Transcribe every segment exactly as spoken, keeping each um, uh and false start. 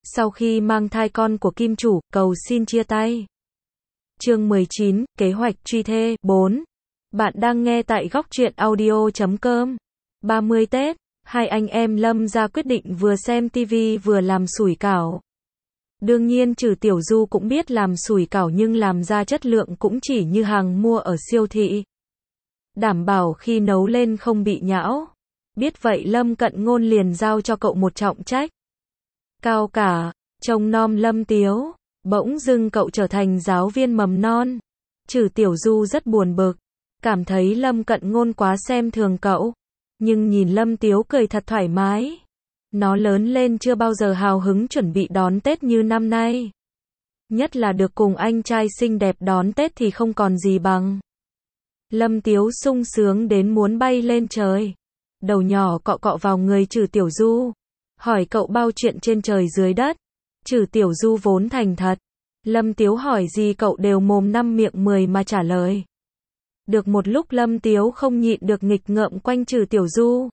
Sau khi mang thai con của kim chủ, cầu xin chia tay. Chương mười chín, kế hoạch truy thê, bốn. Bạn đang nghe tại góc truyện audio chấm com. ba mươi Tết, hai anh em Lâm ra quyết định vừa xem tivi vừa làm sủi cảo. Đương nhiên trừ Tiểu Du cũng biết làm sủi cảo nhưng làm ra chất lượng cũng chỉ như hàng mua ở siêu thị. Đảm bảo khi nấu lên không bị nhão. Biết vậy Lâm Cận Ngôn liền giao cho cậu một trọng trách. Cao cả, trông nom Lâm Tiếu, bỗng dưng cậu trở thành giáo viên mầm non. Trừ Tiểu Du rất buồn bực, cảm thấy Lâm Cận Ngôn quá xem thường cậu. Nhưng nhìn Lâm Tiếu cười thật thoải mái. Nó lớn lên chưa bao giờ hào hứng chuẩn bị đón Tết như năm nay. Nhất là được cùng anh trai xinh đẹp đón Tết thì không còn gì bằng. Lâm Tiếu sung sướng đến muốn bay lên trời. Đầu nhỏ cọ cọ vào người Trừ Tiểu Du. Hỏi cậu bao chuyện trên trời dưới đất. Trừ Tiểu Du vốn thành thật. Lâm Tiếu hỏi gì cậu đều mồm năm miệng mười mà trả lời. Được một lúc Lâm Tiếu không nhịn được nghịch ngợm quanh Trừ Tiểu Du.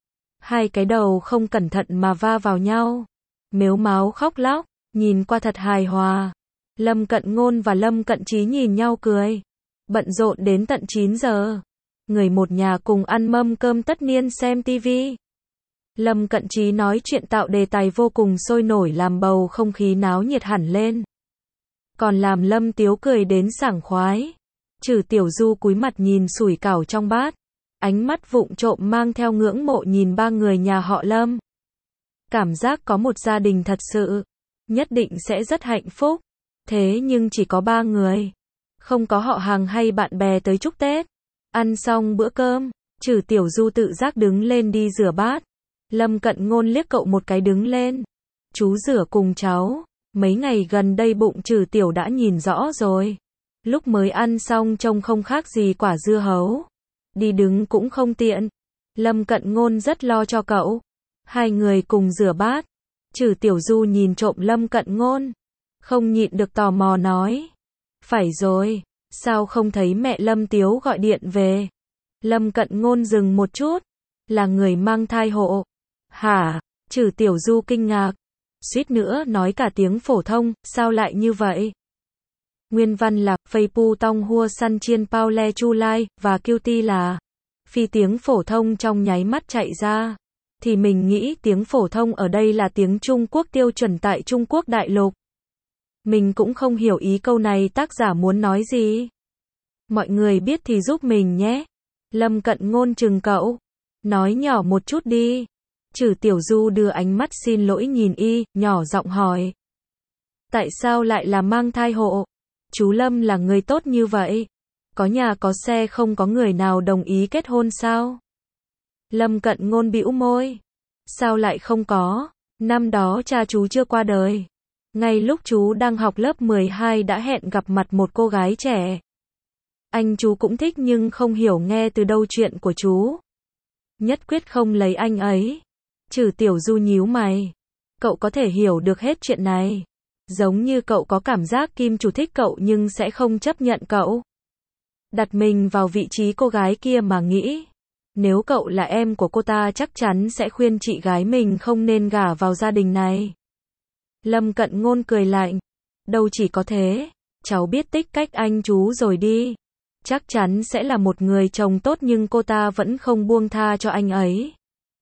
Hai cái đầu không cẩn thận mà va vào nhau. Mếu máo khóc lóc, nhìn qua thật hài hòa. Lâm Cận Ngôn và Lâm Cận Chí nhìn nhau cười. Bận rộn đến tận chín giờ. Người một nhà cùng ăn mâm cơm tất niên xem tivi. Lâm Cận Chí nói chuyện tạo đề tài vô cùng sôi nổi làm bầu không khí náo nhiệt hẳn lên. Còn làm Lâm Tiếu cười đến sảng khoái. Trừ Tiểu Du cúi mặt nhìn sủi cảo trong bát. Ánh mắt vụng trộm mang theo ngưỡng mộ nhìn ba người nhà họ Lâm. Cảm giác có một gia đình thật sự. Nhất định sẽ rất hạnh phúc. Thế nhưng chỉ có ba người. Không có họ hàng hay bạn bè tới chúc Tết. Ăn xong bữa cơm, Trừ Tiểu Du tự giác đứng lên đi rửa bát. Lâm Cận Ngôn liếc cậu một cái đứng lên. Chú rửa cùng cháu. Mấy ngày gần đây bụng Trừ Tiểu đã nhìn rõ rồi. Lúc mới ăn xong trông không khác gì quả dưa hấu. Đi đứng cũng không tiện. Lâm Cận Ngôn rất lo cho cậu. Hai người cùng rửa bát. Trừ Tiểu Du nhìn trộm Lâm Cận Ngôn. Không nhịn được tò mò nói. Phải rồi, sao không thấy mẹ Lâm Tiếu gọi điện về? Lâm Cận Ngôn dừng một chút. Là người mang thai hộ. Hả? Trừ Tiểu Du kinh ngạc. Suýt nữa nói cả tiếng phổ thông, sao lại như vậy? Nguyên văn là, Phây Pu Tong Hua San Chiên Pao Le Chu Lai, và Kiêu Ti là. Phi tiếng phổ thông trong nháy mắt chạy ra. Thì mình nghĩ tiếng phổ thông ở đây là tiếng Trung Quốc tiêu chuẩn tại Trung Quốc đại lục. Mình cũng không hiểu ý câu này tác giả muốn nói gì. Mọi người biết thì giúp mình nhé. Lâm Cận Ngôn chừng cậu. Nói nhỏ một chút đi. Trừ Tiểu Du đưa ánh mắt xin lỗi nhìn y, nhỏ giọng hỏi. Tại sao lại là mang thai hộ? Chú Lâm là người tốt như vậy. Có nhà có xe không có người nào đồng ý kết hôn sao? Lâm Cận Ngôn bĩu môi. Sao lại không có? Năm đó cha chú chưa qua đời. Ngay lúc chú đang học lớp mười hai đã hẹn gặp mặt một cô gái trẻ. Anh chú cũng thích nhưng không hiểu nghe từ đâu chuyện của chú. Nhất quyết không lấy anh ấy. Trừ Tiểu Du nhíu mày. Cậu có thể hiểu được hết chuyện này. Giống như cậu có cảm giác kim chủ thích cậu nhưng sẽ không chấp nhận cậu. Đặt mình vào vị trí cô gái kia mà nghĩ. Nếu cậu là em của cô ta chắc chắn sẽ khuyên chị gái mình không nên gả vào gia đình này. Lâm Cận Ngôn cười lạnh. Đâu chỉ có thế. Cháu biết tích cách anh chú rồi đi. Chắc chắn sẽ là một người chồng tốt nhưng cô ta vẫn không buông tha cho anh ấy.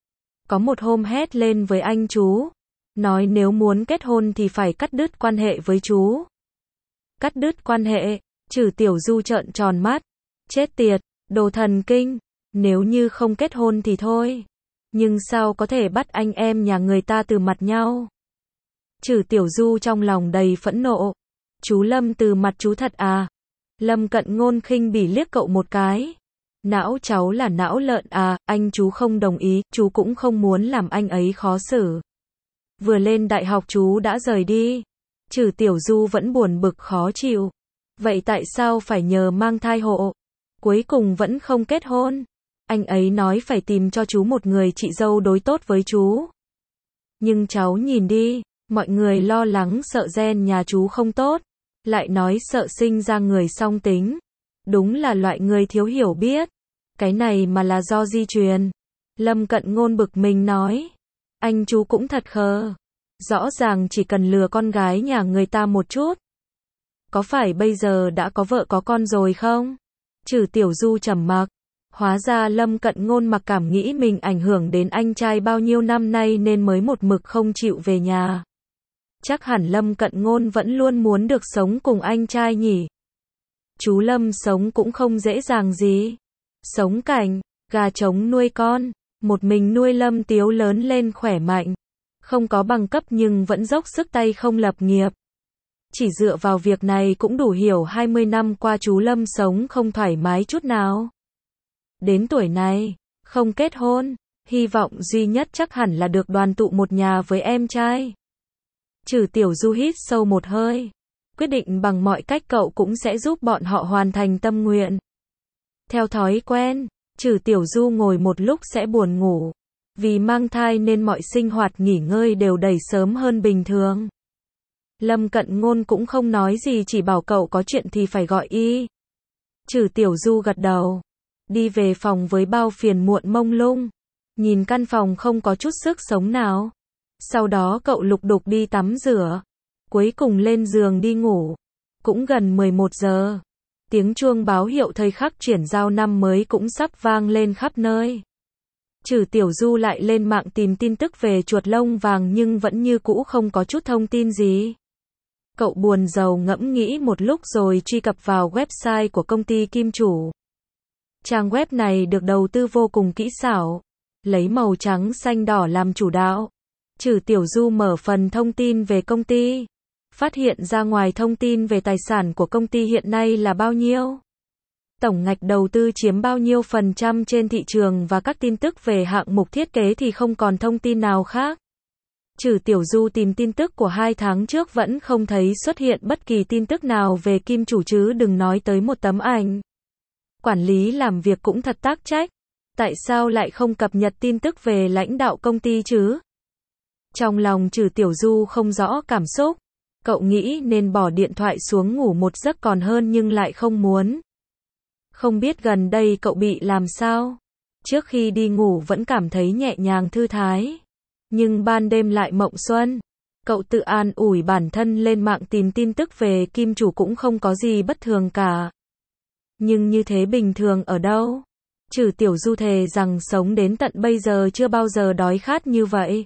Có một hôm hét lên với anh chú. Nói nếu muốn kết hôn thì phải cắt đứt quan hệ với chú. Cắt đứt quan hệ. Trừ Tiểu Du trợn tròn mắt. Chết tiệt, đồ thần kinh. Nếu như không kết hôn thì thôi. Nhưng sao có thể bắt anh em nhà người ta từ mặt nhau? Trừ Tiểu Du trong lòng đầy phẫn nộ. Chú Lâm từ mặt chú thật à? Lâm Cận Ngôn khinh bỉ liếc cậu một cái. Não cháu là não lợn à, anh chú không đồng ý, chú cũng không muốn làm anh ấy khó xử. Vừa lên đại học chú đã rời đi. Trừ Tiểu Du vẫn buồn bực khó chịu. Vậy tại sao phải nhờ mang thai hộ? Cuối cùng vẫn không kết hôn. Anh ấy nói phải tìm cho chú một người chị dâu đối tốt với chú. Nhưng cháu nhìn đi, mọi người lo lắng sợ gen nhà chú không tốt. Lại nói sợ sinh ra người song tính. Đúng là loại người thiếu hiểu biết. Cái này mà là do di truyền. Lâm Cận Ngôn bực mình nói. Anh chú cũng thật khờ. Rõ ràng chỉ cần lừa con gái nhà người ta một chút. Có phải bây giờ đã có vợ có con rồi không? Trừ Tiểu Du trầm mặc. Hóa ra Lâm Cận Ngôn mặc cảm nghĩ mình ảnh hưởng đến anh trai bao nhiêu năm nay nên mới một mực không chịu về nhà. Chắc hẳn Lâm Cận Ngôn vẫn luôn muốn được sống cùng anh trai nhỉ. Chú Lâm sống cũng không dễ dàng gì. Sống cảnh, gà trống nuôi con, một mình nuôi Lâm Tiếu lớn lên khỏe mạnh. Không có bằng cấp nhưng vẫn dốc sức tay không lập nghiệp. Chỉ dựa vào việc này cũng đủ hiểu hai mươi năm qua chú Lâm sống không thoải mái chút nào. Đến tuổi này, không kết hôn, hy vọng duy nhất chắc hẳn là được đoàn tụ một nhà với em trai. Trừ Tiểu Du hít sâu một hơi. Quyết định bằng mọi cách cậu cũng sẽ giúp bọn họ hoàn thành tâm nguyện. Theo thói quen, Trừ Tiểu Du ngồi một lúc sẽ buồn ngủ. Vì mang thai nên mọi sinh hoạt nghỉ ngơi đều đẩy sớm hơn bình thường. Lâm Cận Ngôn cũng không nói gì, chỉ bảo cậu có chuyện thì phải gọi y. Trừ Tiểu Du gật đầu. Đi về phòng với bao phiền muộn mông lung. Nhìn căn phòng không có chút sức sống nào. Sau đó cậu lục đục đi tắm rửa. Cuối cùng lên giường đi ngủ. Cũng gần mười một giờ. Tiếng chuông báo hiệu thời khắc chuyển giao năm mới cũng sắp vang lên khắp nơi. Trừ Tiểu Du lại lên mạng tìm tin tức về chuột lông vàng nhưng vẫn như cũ không có chút thông tin gì. Cậu buồn rầu ngẫm nghĩ một lúc rồi truy cập vào website của công ty Kim Chủ. Trang web này được đầu tư vô cùng kỹ xảo, lấy màu trắng xanh đỏ làm chủ đạo. Trừ Tiểu Du mở phần thông tin về công ty, phát hiện ra ngoài thông tin về tài sản của công ty hiện nay là bao nhiêu, tổng ngạch đầu tư chiếm bao nhiêu phần trăm trên thị trường và các tin tức về hạng mục thiết kế thì không còn thông tin nào khác. Trừ Tiểu Du tìm tin tức của hai tháng trước vẫn không thấy xuất hiện bất kỳ tin tức nào về Kim Chủ chứ đừng nói tới một tấm ảnh. Quản lý làm việc cũng thật tác trách. Tại sao lại không cập nhật tin tức về lãnh đạo công ty chứ? Trong lòng Trừ Tiểu Du không rõ cảm xúc. Cậu nghĩ nên bỏ điện thoại xuống ngủ một giấc còn hơn nhưng lại không muốn. Không biết gần đây cậu bị làm sao? Trước khi đi ngủ vẫn cảm thấy nhẹ nhàng thư thái. Nhưng ban đêm lại mộng xuân. Cậu tự an ủi bản thân lên mạng tìm tin tức về Kim Chủ cũng không có gì bất thường cả. Nhưng như thế bình thường ở đâu? Trừ Tiểu Du thề rằng sống đến tận bây giờ chưa bao giờ đói khát như vậy.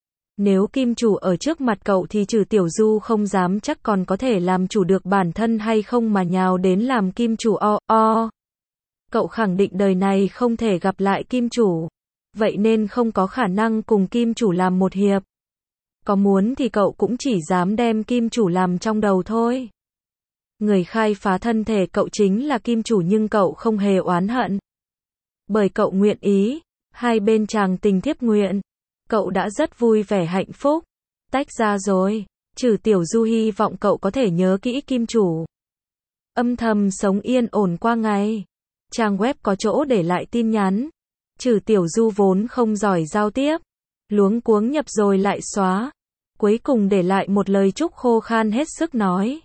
Nếu Kim Chủ ở trước mặt cậu thì Trừ Tiểu Du không dám chắc còn có thể làm chủ được bản thân hay không mà nhào đến làm Kim Chủ o o. Cậu khẳng định đời này không thể gặp lại Kim Chủ. Vậy nên không có khả năng cùng Kim Chủ làm một hiệp. Có muốn thì cậu cũng chỉ dám đem Kim Chủ làm trong đầu thôi. Người khai phá thân thể cậu chính là Kim Chủ nhưng cậu không hề oán hận. Bởi cậu nguyện ý, hai bên chàng tình thiếp nguyện. Cậu đã rất vui vẻ hạnh phúc. Tách ra rồi, Trừ Tiểu Du hy vọng cậu có thể nhớ kỹ Kim Chủ. Âm thầm sống yên ổn qua ngày. Trang web có chỗ để lại tin nhắn. Trừ Tiểu Du vốn không giỏi giao tiếp. Luống cuống nhập rồi lại xóa. Cuối cùng để lại một lời chúc khô khan hết sức nói.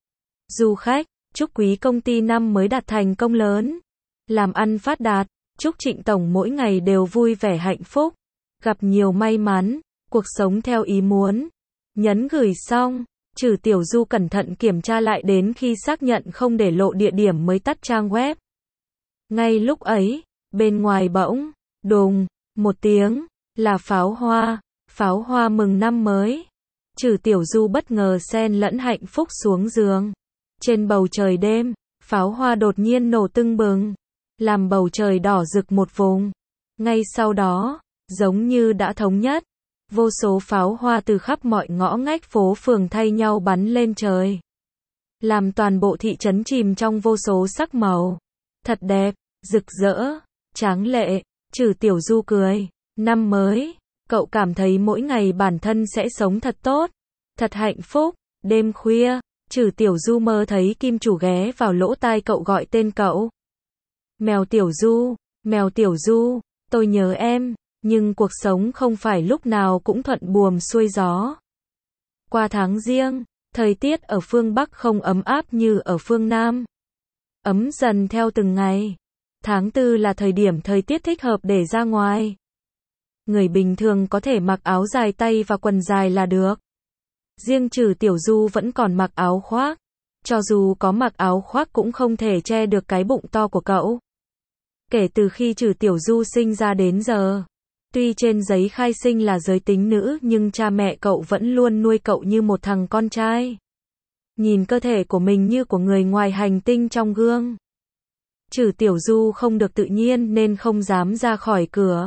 Du khách, chúc quý công ty năm mới đạt thành công lớn. Làm ăn phát đạt. Chúc Trịnh Tổng mỗi ngày đều vui vẻ hạnh phúc. Gặp nhiều may mắn. Cuộc sống theo ý muốn. Nhấn gửi xong. Trừ Tiểu Du cẩn thận kiểm tra lại đến khi xác nhận không để lộ địa điểm mới tắt trang web. Ngay lúc ấy, bên ngoài bỗng, đùng, một tiếng, là pháo hoa, pháo hoa mừng năm mới. Trừ Tiểu Du bất ngờ xen lẫn hạnh phúc xuống giường. Trên bầu trời đêm, pháo hoa đột nhiên nổ tưng bừng, làm bầu trời đỏ rực một vùng. Ngay sau đó, giống như đã thống nhất, vô số pháo hoa từ khắp mọi ngõ ngách phố phường thay nhau bắn lên trời. Làm toàn bộ thị trấn chìm trong vô số sắc màu. Thật đẹp, rực rỡ, tráng lệ. Trừ Tiểu Du cười. Năm mới, cậu cảm thấy mỗi ngày bản thân sẽ sống thật tốt, thật hạnh phúc. Đêm khuya, Trừ Tiểu Du mơ thấy Kim Chủ ghé vào lỗ tai cậu gọi tên cậu. Mèo Tiểu Du, mèo Tiểu Du, tôi nhớ em, nhưng cuộc sống không phải lúc nào cũng thuận buồm xuôi gió. Qua tháng Giêng, thời tiết ở phương Bắc không ấm áp như ở phương Nam. Ấm dần theo từng ngày. Tháng tư là thời điểm thời tiết thích hợp để ra ngoài. Người bình thường có thể mặc áo dài tay và quần dài là được. Riêng Trử Tiểu Du vẫn còn mặc áo khoác. Cho dù có mặc áo khoác cũng không thể che được cái bụng to của cậu. Kể từ khi Trử Tiểu Du sinh ra đến giờ, tuy trên giấy khai sinh là giới tính nữ nhưng cha mẹ cậu vẫn luôn nuôi cậu như một thằng con trai. Nhìn cơ thể của mình như của người ngoài hành tinh trong gương. Trử Tiểu Du không được tự nhiên nên không dám ra khỏi cửa.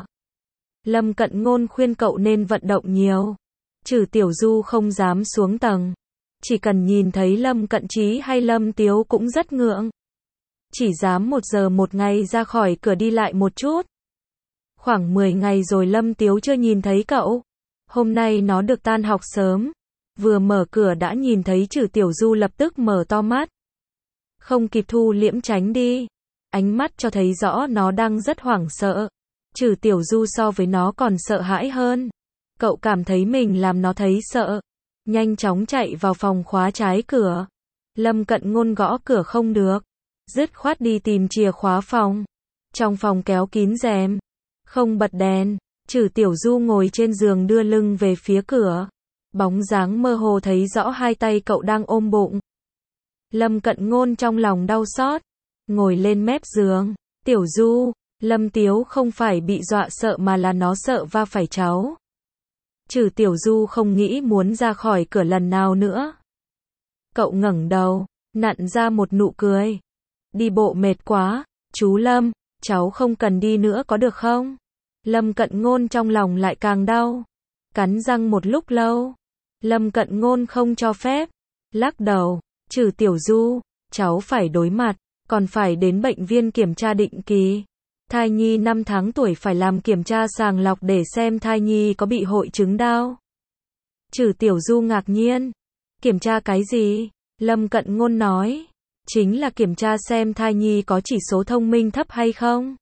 Lâm Cận Ngôn khuyên cậu nên vận động nhiều. Trử Tiểu Du không dám xuống tầng. Chỉ cần nhìn thấy Lâm Cận Trí hay Lâm Tiếu cũng rất ngượng. Chỉ dám một giờ một ngày ra khỏi cửa đi lại một chút. Khoảng mười ngày rồi Lâm Tiếu chưa nhìn thấy cậu. Hôm nay nó được tan học sớm. Vừa mở cửa đã nhìn thấy Trử Tiểu Du lập tức mở to mắt. Không kịp thu liễm tránh đi. Ánh mắt cho thấy rõ nó đang rất hoảng sợ. Trử Tiểu Du so với nó còn sợ hãi hơn. Cậu cảm thấy mình làm nó thấy sợ. Nhanh chóng chạy vào phòng khóa trái cửa. Lâm Cận Ngôn gõ cửa không được. Dứt khoát đi tìm chìa khóa phòng. Trong phòng kéo kín rèm. Không bật đèn. Trử Tiểu Du ngồi trên giường đưa lưng về phía cửa. Bóng dáng mơ hồ thấy rõ hai tay cậu đang ôm bụng. Lâm Cận Ngôn trong lòng đau xót. Ngồi lên mép giường. Tiểu Du, Lâm Tiếu không phải bị dọa sợ mà là nó sợ va phải cháu. Trử Tiểu Du không nghĩ muốn ra khỏi cửa lần nào nữa. Cậu ngẩng đầu, nặn ra một nụ cười. Đi bộ mệt quá, chú Lâm, cháu không cần đi nữa có được không? Lâm Cận Ngôn trong lòng lại càng đau. Cắn răng một lúc lâu. Lâm Cận Ngôn không cho phép. Lắc đầu, Trử Tiểu Du, cháu phải đối mặt, còn phải đến bệnh viện kiểm tra định kỳ. Thai nhi năm tháng tuổi phải làm kiểm tra sàng lọc để xem thai nhi có bị hội chứng đau. Trử Tiểu Du ngạc nhiên. Kiểm tra cái gì? Lâm Cận Ngôn nói. Chính là kiểm tra xem thai nhi có chỉ số thông minh thấp hay không?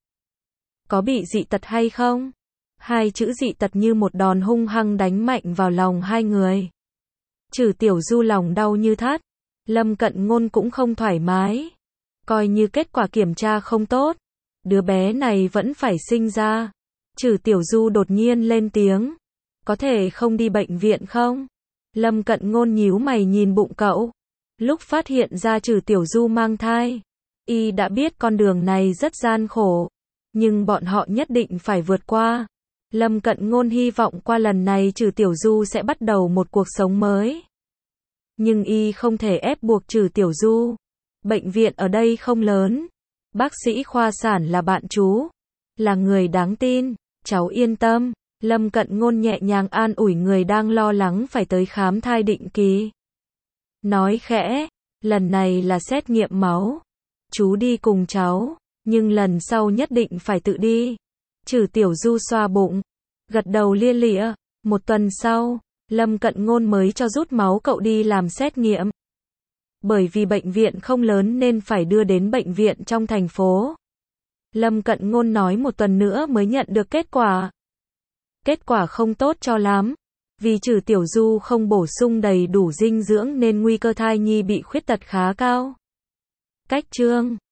Có bị dị tật hay không? Hai chữ dị tật như một đòn hung hăng đánh mạnh vào lòng hai người. Trử Tiểu Du lòng đau như thắt. Lâm Cận Ngôn cũng không thoải mái. Coi như kết quả kiểm tra không tốt. Đứa bé này vẫn phải sinh ra. Trử Tiểu Du đột nhiên lên tiếng. Có thể không đi bệnh viện không? Lâm Cận Ngôn nhíu mày nhìn bụng cậu. Lúc phát hiện ra Trử Tiểu Du mang thai, y đã biết con đường này rất gian khổ. Nhưng bọn họ nhất định phải vượt qua. Lâm Cận Ngôn hy vọng qua lần này Trử Tiểu Du sẽ bắt đầu một cuộc sống mới. Nhưng y không thể ép buộc Trử Tiểu Du. Bệnh viện ở đây không lớn. Bác sĩ khoa sản là bạn chú. Là người đáng tin. Cháu yên tâm. Lâm Cận Ngôn nhẹ nhàng an ủi người đang lo lắng phải tới khám thai định kỳ. Nói khẽ. Lần này là xét nghiệm máu. Chú đi cùng cháu. Nhưng lần sau nhất định phải tự đi. Trử Tiểu Du xoa bụng. Gật đầu lia lịa. Một tuần sau, Lâm Cận Ngôn mới cho rút máu cậu đi làm xét nghiệm. Bởi vì bệnh viện không lớn nên phải đưa đến bệnh viện trong thành phố. Lâm Cận Ngôn nói một tuần nữa mới nhận được kết quả. Kết quả không tốt cho lắm. Vì Trử Tiểu Du không bổ sung đầy đủ dinh dưỡng nên nguy cơ thai nhi bị khuyết tật khá cao. Cách chương